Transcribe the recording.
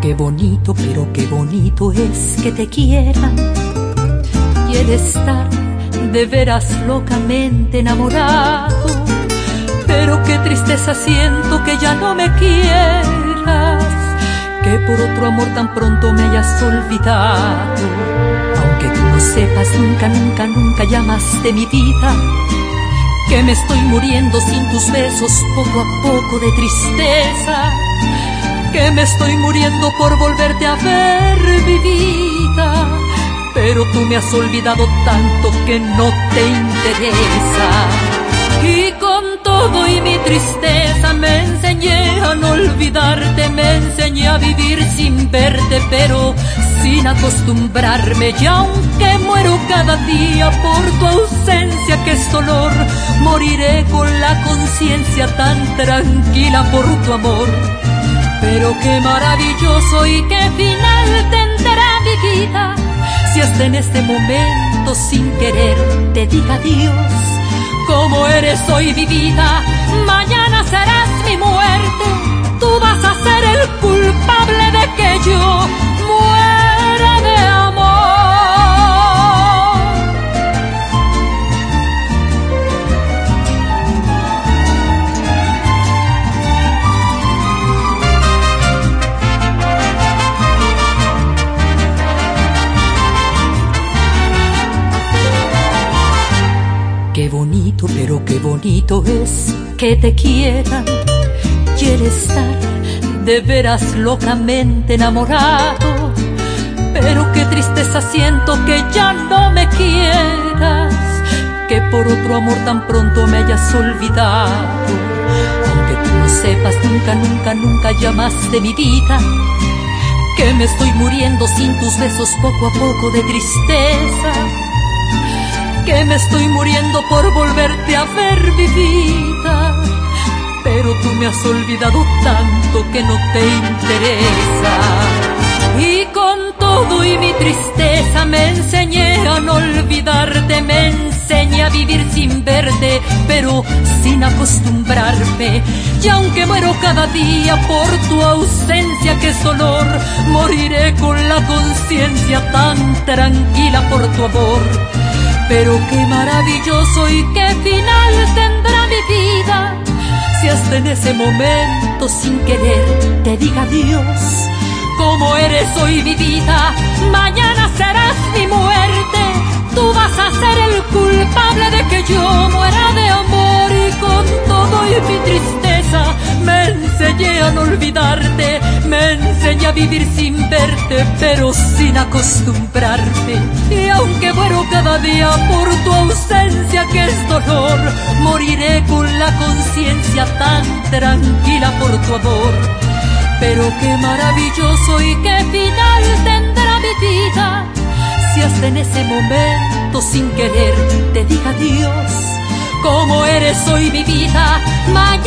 Qué bonito, pero qué bonito es que te quieran y el estar de veras locamente enamorado. Pero qué tristeza siento que ya no me quieras, que por otro amor tan pronto me hayas olvidado. Aunque tú no sepas, nunca, nunca, nunca llamaste mi vida, que me estoy muriendo sin tus besos poco a poco de tristeza, que me estoy muriendo por volverte a ver, mi vida. Pero tú me has olvidado tanto que no te interesa. Y con todo y mi tristeza me enseñé a no olvidarte, me enseñé a vivir sin verte, pero sin acostumbrarme. Y aunque muero cada día por tu ausencia, que es dolor, moriré con la conciencia tan tranquila por tu amor. Pero qué maravilloso y qué final tendrá mi vida, si hasta en este momento sin querer te diga adiós. Como eres hoy mi vida, mañana serás mi muerte. Tú vas a ser el culpable de que yo muera de amor. Qué bonito, pero qué bonito es que te quieran y el estar de veras locamente enamorado. Pero qué tristeza siento que ya no me quieras, que por otro amor tan pronto me hayas olvidado. Aunque tú no sepas, nunca, nunca, nunca llamaste mi vida, que me estoy muriendo sin tus besos poco a poco de tristeza, que me estoy muriendo por volverte a ver, mi vida. Pero tú me has olvidado tanto que no te interesa. Y con todo y mi tristeza me enseñé a no olvidarte, me enseñé a vivir sin verte, pero sin acostumbrarme. Y aunque muero cada día por tu ausencia, que es dolor, moriré con la conciencia tan tranquila por tu amor. Pero qué maravilloso y qué final tendrá mi vida, si hasta en ese momento sin querer te diga adiós. Como eres hoy mi vida, mañana serás mi muerte. Tú vas a ser el culpable de que yo muera de amor. Y con todo y mi tristeza me enseñé a no olvidarte, me enseñé a vivir sin verte, pero sin acostumbrarme. Y aunque muero cada día por tu ausencia, que es dolor, moriré con la conciencia tan tranquila por tu amor. Pero qué maravilloso y qué final tendrá mi vida, si hasta en ese momento sin querer te diga adiós. Como eres hoy mi vida, mañana